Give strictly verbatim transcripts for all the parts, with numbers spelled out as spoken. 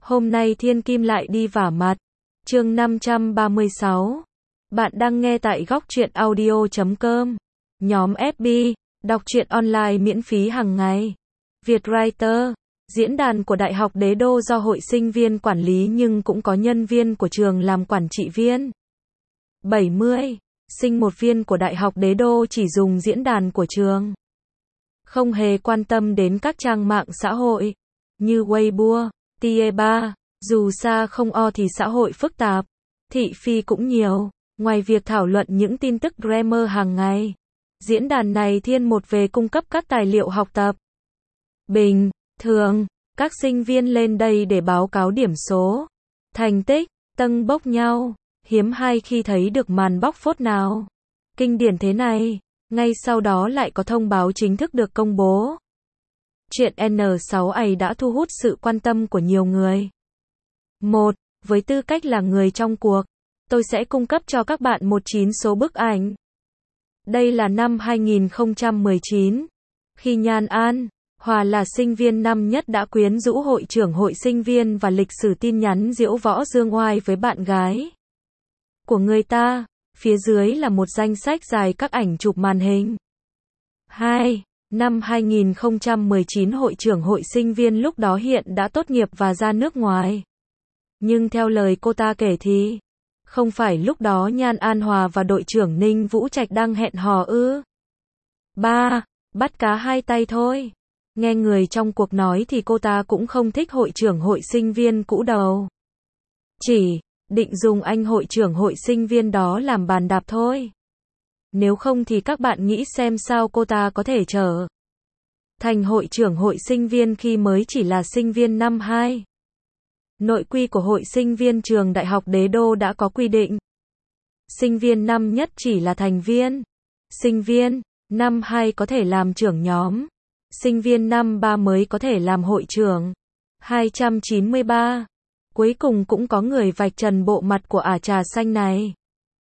Hôm nay Thiên Kim lại đi vả mặt. Chương năm trăm ba mươi sáu. Bạn đang nghe tại góc truyện audio chấm com. Nhóm ép bê, đọc truyện online miễn phí hàng ngày. Vietwriter, diễn đàn của Đại học Đế Đô do hội sinh viên quản lý nhưng cũng có nhân viên của trường làm quản trị viên. bảy mươi. Sinh một viên của Đại học Đế Đô chỉ dùng diễn đàn của trường. Không hề quan tâm đến các trang mạng xã hội, như Weibo, Tieba, dù xa không o thì xã hội phức tạp, thị phi cũng nhiều, ngoài việc thảo luận những tin tức grammar hàng ngày. Diễn đàn này thiên một về cung cấp các tài liệu học tập. Bình thường, các sinh viên lên đây để báo cáo điểm số, thành tích, tâng bốc nhau, hiếm hay khi thấy được màn bóc phốt nào kinh điển thế này. Ngay sau đó lại có thông báo chính thức được công bố. Chuyện N sáu A đã thu hút sự quan tâm của nhiều người. một. Với tư cách là người trong cuộc, tôi sẽ cung cấp cho các bạn một chín số bức ảnh. Đây là năm hai nghìn không trăm mười chín, khi Nhan An Hòa là sinh viên năm nhất đã quyến rũ hội trưởng hội sinh viên và lịch sử tin nhắn diễu võ dương oai với bạn gái của người ta. Phía dưới là một danh sách dài các ảnh chụp màn hình. hai. Năm hai nghìn không trăm mười chín hội trưởng hội sinh viên lúc đó hiện đã tốt nghiệp và ra nước ngoài. Nhưng theo lời cô ta kể thì, không phải lúc đó Nhan An Hòa và đội trưởng Ninh Vũ Trạch đang hẹn hò ư. ba. Bắt cá hai tay thôi. Nghe người trong cuộc nói thì cô ta cũng không thích hội trưởng hội sinh viên cũ đầu. Chỉ định dùng anh hội trưởng hội sinh viên đó làm bàn đạp thôi. Nếu không thì các bạn nghĩ xem sao cô ta có thể trở thành hội trưởng hội sinh viên khi mới chỉ là sinh viên năm hai. Nội quy của hội sinh viên trường Đại học Đế Đô đã có quy định. Sinh viên năm nhất chỉ là thành viên. Sinh viên năm hai có thể làm trưởng nhóm. Sinh viên năm ba mới có thể làm hội trưởng. hai trăm chín mươi ba. Cuối cùng cũng có người vạch trần bộ mặt của ả trà xanh này.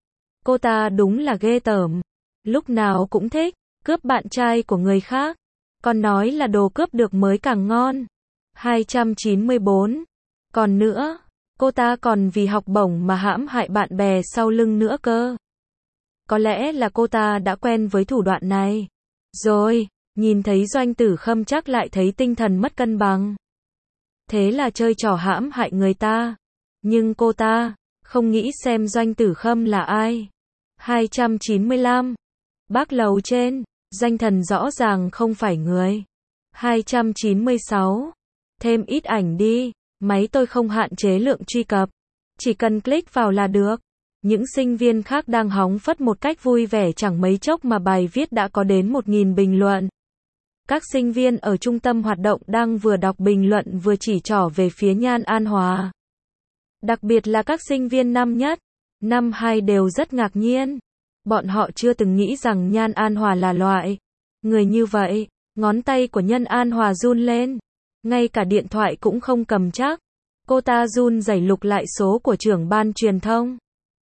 Cô ta đúng là ghê tởm. Lúc nào cũng thích cướp bạn trai của người khác. Còn nói là đồ cướp được mới càng ngon. hai trăm chín mươi bốn. Còn nữa, cô ta còn vì học bổng mà hãm hại bạn bè sau lưng nữa cơ. Có lẽ là cô ta đã quen với thủ đoạn này. Rồi, nhìn thấy Doanh Tử Khâm chắc lại thấy tinh thần mất cân bằng. Thế là chơi trò hãm hại người ta. Nhưng cô ta không nghĩ xem Doanh Tử Khâm là ai. hai trăm chín mươi lăm. Bác lầu trên, danh thần rõ ràng không phải người. hai trăm chín mươi sáu. Thêm ít ảnh đi, máy tôi không hạn chế lượng truy cập. Chỉ cần click vào là được. Những sinh viên khác đang hóng phất một cách vui vẻ chẳng mấy chốc mà bài viết đã có đến một nghìn bình luận. Các sinh viên ở trung tâm hoạt động đang vừa đọc bình luận vừa chỉ trỏ về phía Nhan An Hòa. Đặc biệt là các sinh viên năm nhất, năm hai đều rất ngạc nhiên. Bọn họ chưa từng nghĩ rằng Nhan An Hòa là loại người như vậy. Ngón tay của Nhan An Hòa run lên. Ngay cả điện thoại cũng không cầm chắc. Cô ta run rẩy lục lại số của trưởng ban truyền thông.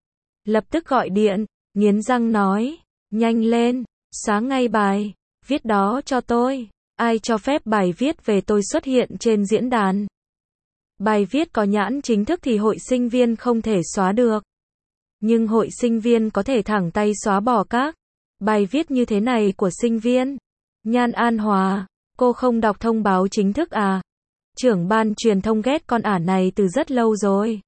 Lập tức gọi điện, nghiến răng nói, nhanh lên, xóa ngay bài viết đó cho tôi. Ai cho phép bài viết về tôi xuất hiện trên diễn đàn? Bài viết có nhãn chính thức thì hội sinh viên không thể xóa được. Nhưng hội sinh viên có thể thẳng tay xóa bỏ các bài viết như thế này của sinh viên. Nhan An Hòa, cô không đọc thông báo chính thức à? Trưởng ban truyền thông ghét con ả này từ rất lâu rồi.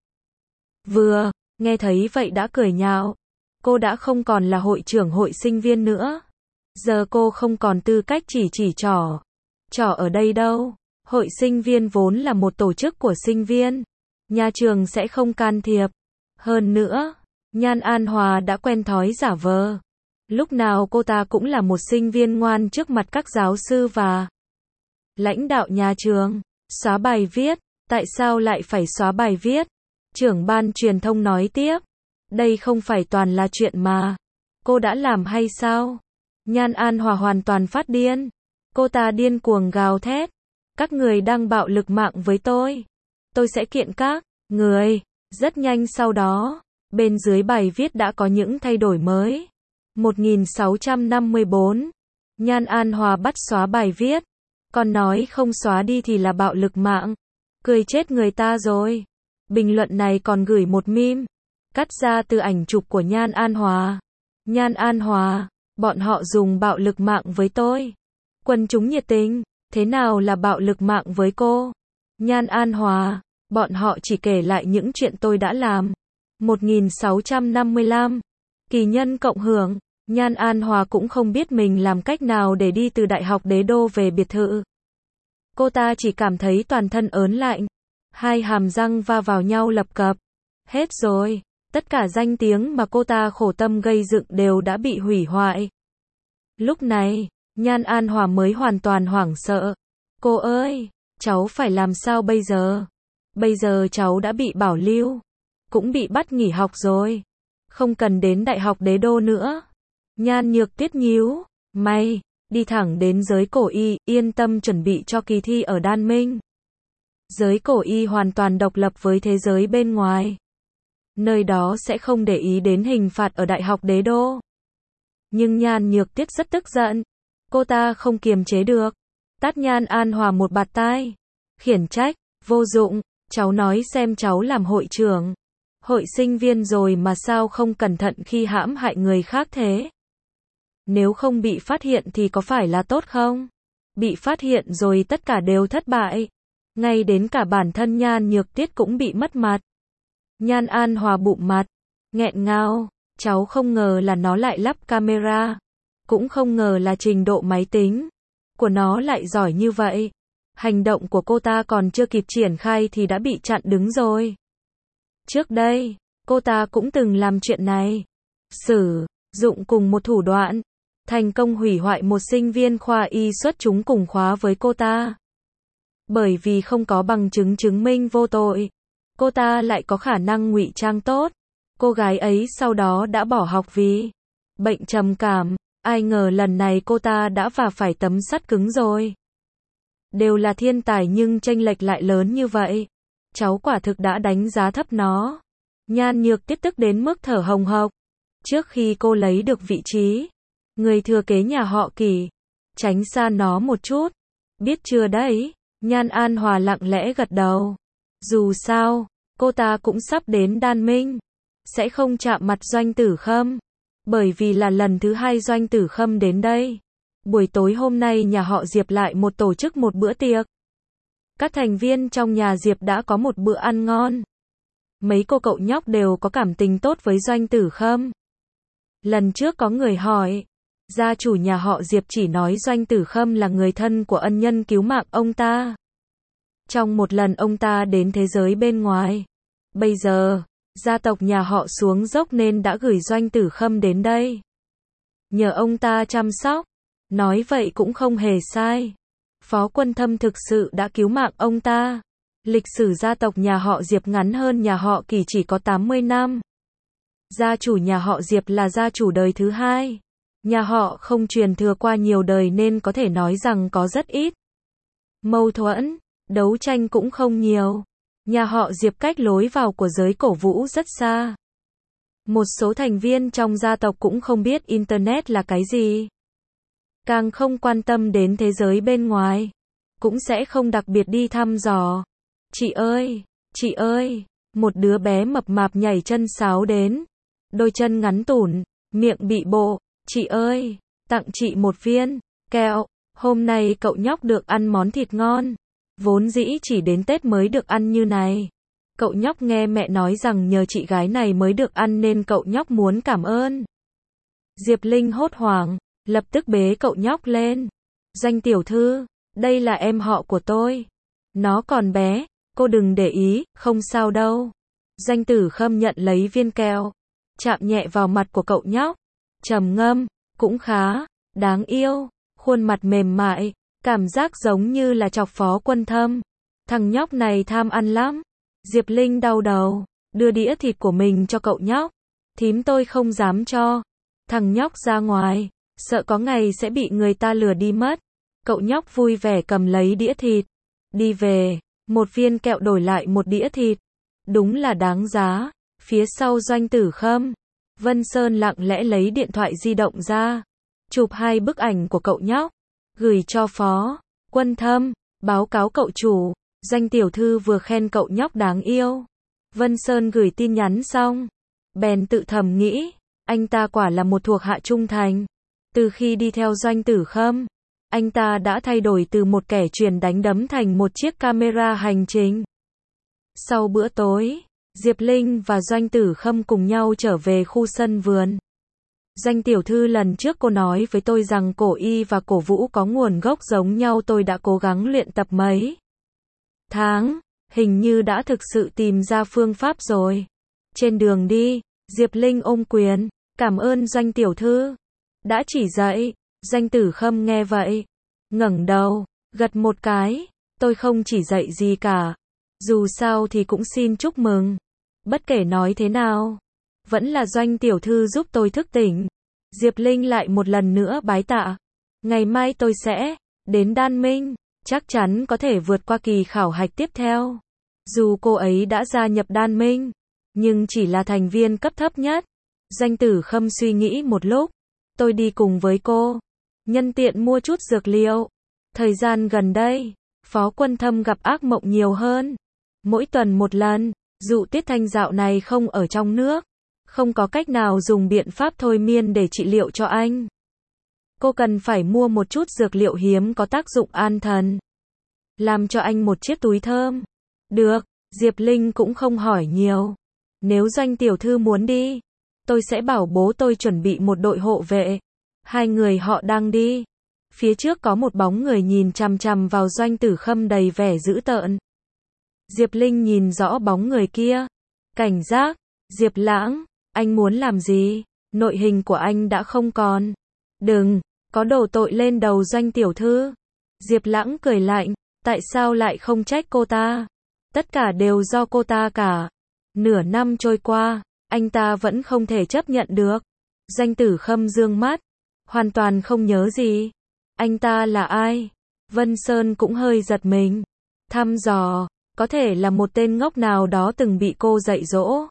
Vừa nghe thấy vậy đã cười nhạo. Cô đã không còn là hội trưởng hội sinh viên nữa. Giờ cô không còn tư cách chỉ chỉ trỏ. Trỏ ở đây đâu. Hội sinh viên vốn là một tổ chức của sinh viên. Nhà trường sẽ không can thiệp. Hơn nữa, Nhan An Hòa đã quen thói giả vờ. Lúc nào cô ta cũng là một sinh viên ngoan trước mặt các giáo sư và lãnh đạo nhà trường. Xóa bài viết. Tại sao lại phải xóa bài viết? Trưởng ban truyền thông nói tiếp. Đây không phải toàn là chuyện mà cô đã làm hay sao? Nhan An Hòa hoàn toàn phát điên. Cô ta điên cuồng gào thét. Các người đang bạo lực mạng với tôi. Tôi sẽ kiện các người. Rất nhanh sau đó, bên dưới bài viết đã có những thay đổi mới. một nghìn sáu trăm năm mươi bốn. Nhan An Hòa bắt xóa bài viết. Còn nói không xóa đi thì là bạo lực mạng. Cười chết người ta rồi. Bình luận này còn gửi một meme, cắt ra từ ảnh chụp của Nhan An Hòa. Nhan An Hòa, bọn họ dùng bạo lực mạng với tôi. Quần chúng nhiệt tình, thế nào là bạo lực mạng với cô? Nhan An Hòa, bọn họ chỉ kể lại những chuyện tôi đã làm. một nghìn sáu trăm năm mươi lăm, kỳ nhân cộng hưởng, Nhan An Hòa cũng không biết mình làm cách nào để đi từ Đại học Đế Đô về biệt thự. Cô ta chỉ cảm thấy toàn thân ớn lạnh, hai hàm răng va vào nhau lập cập. Hết rồi, tất cả danh tiếng mà cô ta khổ tâm gây dựng đều đã bị hủy hoại. Lúc này, Nhan An Hòa mới hoàn toàn hoảng sợ. Cô ơi, cháu phải làm sao bây giờ? Bây giờ cháu đã bị bảo lưu, cũng bị bắt nghỉ học rồi. Không cần đến Đại học Đế Đô nữa. Nhan Nhược Tuyết nhíu mày, đi thẳng đến giới cổ y, yên tâm chuẩn bị cho kỳ thi ở Đan Minh. Giới cổ y hoàn toàn độc lập với thế giới bên ngoài. Nơi đó sẽ không để ý đến hình phạt ở Đại học Đế Đô. Nhưng Nhan Nhược Tuyết rất tức giận. Cô ta không kiềm chế được. Tát Nhan An Hòa một bạt tai. Khiển trách, vô dụng, cháu nói xem cháu làm hội trưởng. Hội sinh viên rồi mà sao không cẩn thận khi hãm hại người khác thế? Nếu không bị phát hiện thì có phải là tốt không? Bị phát hiện rồi tất cả đều thất bại. Ngay đến cả bản thân Nhan Nhược Tuyết cũng bị mất mặt. Nhan An Hòa bụm mặt, nghẹn ngào, cháu không ngờ là nó lại lắp camera. Cũng không ngờ là trình độ máy tính của nó lại giỏi như vậy. Hành động của cô ta còn chưa kịp triển khai thì đã bị chặn đứng rồi. Trước đây, cô ta cũng từng làm chuyện này. Sử dụng cùng một thủ đoạn, thành công hủy hoại một sinh viên khoa y xuất chúng cùng khóa với cô ta. Bởi vì không có bằng chứng chứng minh vô tội, cô ta lại có khả năng ngụy trang tốt. Cô gái ấy sau đó đã bỏ học vì bệnh trầm cảm. Ai ngờ lần này cô ta đã vả phải tấm sắt cứng rồi. Đều là thiên tài nhưng chênh lệch lại lớn như vậy. Cháu quả thực đã đánh giá thấp nó. Nhan Nhược Tuyết tức đến mức thở hồng hộc. Trước khi cô lấy được vị trí người thừa kế nhà họ Kỳ, tránh xa nó một chút. Biết chưa đấy? Nhan An Hòa lặng lẽ gật đầu. Dù sao, cô ta cũng sắp đến Đan Minh. Sẽ không chạm mặt Doanh Tử Khâm. Bởi vì là lần thứ hai Doanh Tử Khâm đến đây. Buổi tối hôm nay nhà họ Diệp lại một tổ chức một bữa tiệc. Các thành viên trong nhà Diệp đã có một bữa ăn ngon. Mấy cô cậu nhóc đều có cảm tình tốt với Doanh Tử Khâm. Lần trước có người hỏi, gia chủ nhà họ Diệp chỉ nói Doanh Tử Khâm là người thân của ân nhân cứu mạng ông ta. Trong một lần ông ta đến thế giới bên ngoài. Bây giờ, gia tộc nhà họ xuống dốc nên đã gửi Doanh Tử Khâm đến đây. Nhờ ông ta chăm sóc. Nói vậy cũng không hề sai. Phó Quân Thâm thực sự đã cứu mạng ông ta. Lịch sử gia tộc nhà họ Diệp ngắn hơn nhà họ Kỳ chỉ có tám mươi năm. Gia chủ nhà họ Diệp là gia chủ đời thứ hai. Nhà họ không truyền thừa qua nhiều đời nên có thể nói rằng có rất ít mâu thuẫn, đấu tranh cũng không nhiều. Nhà họ Diệp cách lối vào của giới cổ vũ rất xa. Một số thành viên trong gia tộc cũng không biết Internet là cái gì. Càng không quan tâm đến thế giới bên ngoài. Cũng sẽ không đặc biệt đi thăm dò. Chị ơi, chị ơi, một đứa bé mập mạp nhảy chân sáo đến. Đôi chân ngắn tủn, miệng bị bộ. Chị ơi, tặng chị một viên kẹo. Hôm nay cậu nhóc được ăn món thịt ngon. Vốn dĩ chỉ đến Tết mới được ăn như này. Cậu nhóc nghe mẹ nói rằng nhờ chị gái này mới được ăn nên cậu nhóc muốn cảm ơn. Diệp Linh hốt hoảng, lập tức bế cậu nhóc lên. Doanh tiểu thư, đây là em họ của tôi. Nó còn bé, cô đừng để ý, không sao đâu. Doanh Tử Khâm nhận lấy viên kẹo, chạm nhẹ vào mặt của cậu nhóc. Trầm ngâm, cũng khá, đáng yêu, khuôn mặt mềm mại, cảm giác giống như là chọc Phó Quân Thâm. Thằng nhóc này tham ăn lắm. Diệp Linh đau đầu, đưa đĩa thịt của mình cho cậu nhóc. Thím tôi không dám cho. Thằng nhóc ra ngoài, sợ có ngày sẽ bị người ta lừa đi mất. Cậu nhóc vui vẻ cầm lấy đĩa thịt. Đi về, một viên kẹo đổi lại một đĩa thịt. Đúng là đáng giá. Phía sau Doanh Tử Khâm, Vân Sơn lặng lẽ lấy điện thoại di động ra. Chụp hai bức ảnh của cậu nhóc. Gửi cho Phó Quân Thâm, báo cáo cậu chủ. Doanh tiểu thư vừa khen cậu nhóc đáng yêu. Vân Sơn gửi tin nhắn xong, bèn tự thầm nghĩ, anh ta quả là một thuộc hạ trung thành. Từ khi đi theo Doanh Tử Khâm, anh ta đã thay đổi từ một kẻ truyền đánh đấm thành một chiếc camera hành trình. Sau bữa tối, Diệp Linh và Doanh Tử Khâm cùng nhau trở về khu sân vườn. Doanh tiểu thư, lần trước cô nói với tôi rằng cổ y và cổ vũ có nguồn gốc giống nhau, tôi đã cố gắng luyện tập mấy tháng, hình như đã thực sự tìm ra phương pháp rồi. Trên đường đi, Diệp Linh ôm quyền, cảm ơn Doanh tiểu thư đã chỉ dạy. Doanh Tử Khâm nghe vậy, ngẩng đầu, gật một cái, tôi không chỉ dạy gì cả. Dù sao thì cũng xin chúc mừng. Bất kể nói thế nào, vẫn là Doanh tiểu thư giúp tôi thức tỉnh. Diệp Linh lại một lần nữa bái tạ. Ngày mai tôi sẽ đến Đan Minh, chắc chắn có thể vượt qua kỳ khảo hạch tiếp theo. Dù cô ấy đã gia nhập Đan Minh, nhưng chỉ là thành viên cấp thấp nhất. Doanh Tử Khâm suy nghĩ một lúc, tôi đi cùng với cô, nhân tiện mua chút dược liệu. Thời gian gần đây, Phó Quân Thâm gặp ác mộng nhiều hơn. Mỗi tuần một lần, Dụ Tiết Thanh dạo này không ở trong nước, không có cách nào dùng biện pháp thôi miên để trị liệu cho anh. Cô cần phải mua một chút dược liệu hiếm có tác dụng an thần. Làm cho anh một chiếc túi thơm. Được, Diệp Linh cũng không hỏi nhiều. Nếu Doanh tiểu thư muốn đi, tôi sẽ bảo bố tôi chuẩn bị một đội hộ vệ. Hai người họ đang đi. Phía trước có một bóng người nhìn chằm chằm vào Doanh Tử Khâm đầy vẻ dữ tợn. Diệp Linh nhìn rõ bóng người kia. Cảnh giác, Diệp Lãng, anh muốn làm gì? Nội hình của anh đã không còn. Đừng, có đổ tội lên đầu Doanh tiểu thư. Diệp Lãng cười lạnh, tại sao lại không trách cô ta? Tất cả đều do cô ta cả. Nửa năm trôi qua, anh ta vẫn không thể chấp nhận được. Doanh Tử Khâm dương mắt, hoàn toàn không nhớ gì. Anh ta là ai? Vân Sơn cũng hơi giật mình. Thăm dò, có thể là một tên ngốc nào đó từng bị cô dạy dỗ.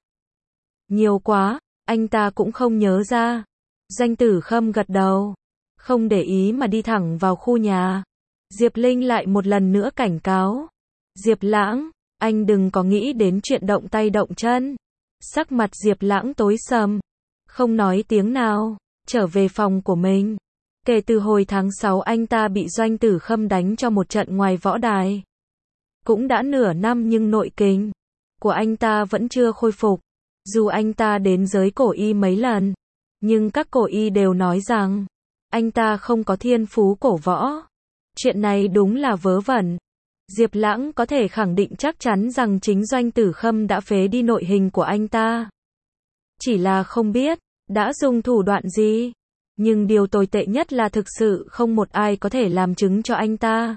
Nhiều quá, anh ta cũng không nhớ ra. Doanh Tử Khâm gật đầu, không để ý mà đi thẳng vào khu nhà. Diệp Linh lại một lần nữa cảnh cáo. Diệp Lãng, anh đừng có nghĩ đến chuyện động tay động chân. Sắc mặt Diệp Lãng tối sầm, không nói tiếng nào, trở về phòng của mình. Kể từ hồi tháng sáu anh ta bị Doanh Tử Khâm đánh cho một trận ngoài võ đài. Cũng đã nửa năm nhưng nội kình của anh ta vẫn chưa khôi phục. Dù anh ta đến giới cổ y mấy lần, nhưng các cổ y đều nói rằng anh ta không có thiên phú cổ võ. Chuyện này đúng là vớ vẩn. Diệp Lãng có thể khẳng định chắc chắn rằng chính Doanh Tử Khâm đã phế đi nội hình của anh ta. Chỉ là không biết đã dùng thủ đoạn gì. Nhưng điều tồi tệ nhất là thực sự không một ai có thể làm chứng cho anh ta.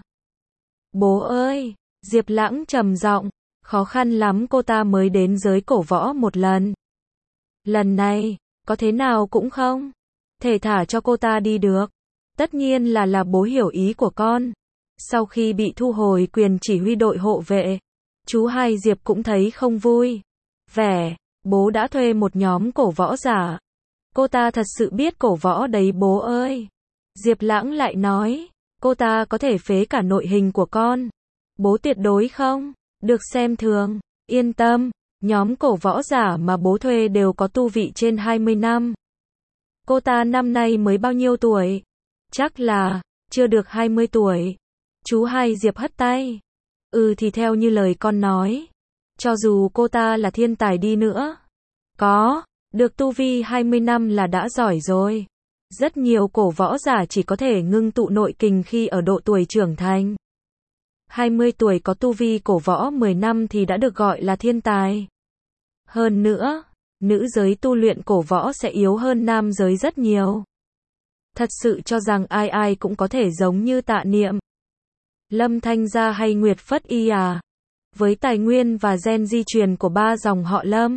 Bố ơi! Diệp Lãng trầm giọng, khó khăn lắm cô ta mới đến giới cổ võ một lần. Lần này, có thế nào cũng không thể thả cho cô ta đi được. Tất nhiên là là bố hiểu ý của con. Sau khi bị thu hồi quyền chỉ huy đội hộ vệ, chú hai Diệp cũng thấy không vui. Vẻ, bố đã thuê một nhóm cổ võ giả. Cô ta thật sự biết cổ võ đấy bố ơi. Diệp Lãng lại nói, cô ta có thể phế cả nội hình của con. Bố tuyệt đối không được xem thường. Yên tâm, nhóm cổ võ giả mà bố thuê đều có tu vị trên hai mươi năm. Cô ta năm nay mới bao nhiêu tuổi? Chắc là chưa được hai mươi tuổi. Chú hai Diệp hất tay. Ừ thì theo như lời con nói, cho dù cô ta là thiên tài đi nữa, có được tu vi hai mươi năm là đã giỏi rồi. Rất nhiều cổ võ giả chỉ có thể ngưng tụ nội kình khi ở độ tuổi trưởng thành. hai mươi tuổi có tu vi cổ võ mười năm thì đã được gọi là thiên tài. Hơn nữa, nữ giới tu luyện cổ võ sẽ yếu hơn nam giới rất nhiều. Thật sự cho rằng ai ai cũng có thể giống như Tạ Niệm, Lâm Thanh Gia hay Nguyệt Phất Y à? Với tài nguyên và gen di truyền của ba dòng họ Lâm,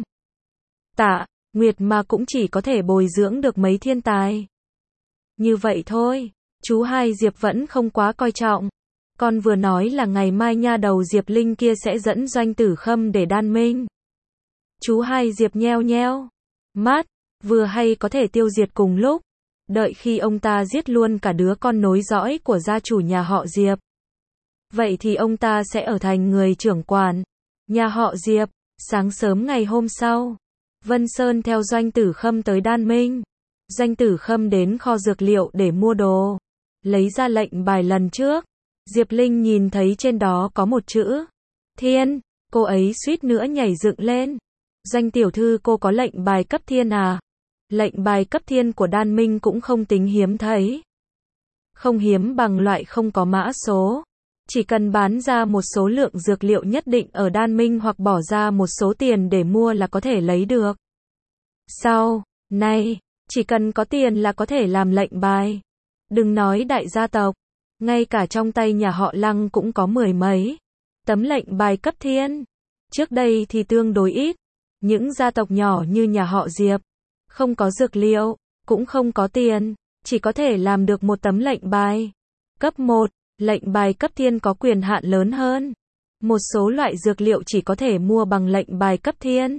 Tạ, Nguyệt mà cũng chỉ có thể bồi dưỡng được mấy thiên tài. Như vậy thôi, chú hai Diệp vẫn không quá coi trọng. Con vừa nói là ngày mai nha đầu Diệp Linh kia sẽ dẫn Doanh Tử Khâm để đan minh. Chú hai Diệp nheo nheo mắt, vừa hay có thể tiêu diệt cùng lúc. Đợi khi ông ta giết luôn cả đứa con nối dõi của gia chủ nhà họ Diệp. Vậy thì ông ta sẽ ở thành người trưởng quản nhà họ Diệp. Sáng sớm ngày hôm sau, Vân Sơn theo Doanh Tử Khâm tới Đan Minh. Doanh Tử Khâm đến kho dược liệu để mua đồ, lấy ra lệnh bài lần trước. Diệp Linh nhìn thấy trên đó có một chữ Thiên, cô ấy suýt nữa nhảy dựng lên. Doanh tiểu thư, cô có lệnh bài cấp thiên à? Lệnh bài cấp thiên của Đan Minh cũng không tính hiếm thấy. Không hiếm bằng loại không có mã số. Chỉ cần bán ra một số lượng dược liệu nhất định ở Đan Minh hoặc bỏ ra một số tiền để mua là có thể lấy được. Sau này, chỉ cần có tiền là có thể làm lệnh bài. Đừng nói đại gia tộc, ngay cả trong tay nhà họ Lăng cũng có mười mấy tấm lệnh bài cấp thiên. Trước đây thì tương đối ít. Những gia tộc nhỏ như nhà họ Diệp, không có dược liệu, cũng không có tiền, chỉ có thể làm được một tấm lệnh bài. Cấp một, lệnh bài cấp thiên có quyền hạn lớn hơn. Một số loại dược liệu chỉ có thể mua bằng lệnh bài cấp thiên.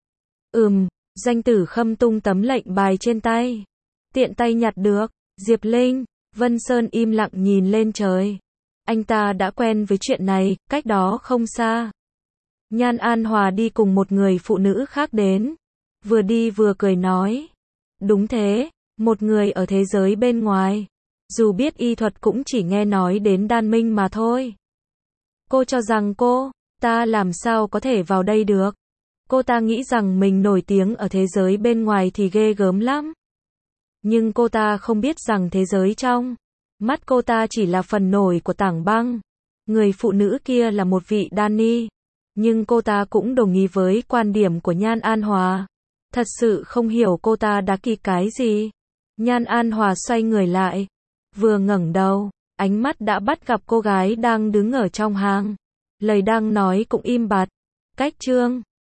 Ừm, Doanh Tử Khâm tung tấm lệnh bài trên tay. Tiện tay nhặt được. Diệp Linh, Vân Sơn im lặng nhìn lên trời. Anh ta đã quen với chuyện này, cách đó không xa. Nhan An Hòa đi cùng một người phụ nữ khác đến. Vừa đi vừa cười nói. Đúng thế, một người ở thế giới bên ngoài. Dù biết y thuật cũng chỉ nghe nói đến Đan Minh mà thôi. Cô cho rằng cô, ta làm sao có thể vào đây được. Cô ta nghĩ rằng mình nổi tiếng ở thế giới bên ngoài thì ghê gớm lắm. Nhưng cô ta không biết rằng thế giới trong mắt cô ta chỉ là phần nổi của tảng băng. Người phụ nữ kia là một vị đan ni. Nhưng cô ta cũng đồng ý với quan điểm của Nhan An Hòa. Thật sự không hiểu cô ta đã kỳ cái gì. Nhan An Hòa xoay người lại. Vừa ngẩng đầu, ánh mắt đã bắt gặp cô gái đang đứng ở trong hàng. Lời đang nói cũng im bặt. Cách chương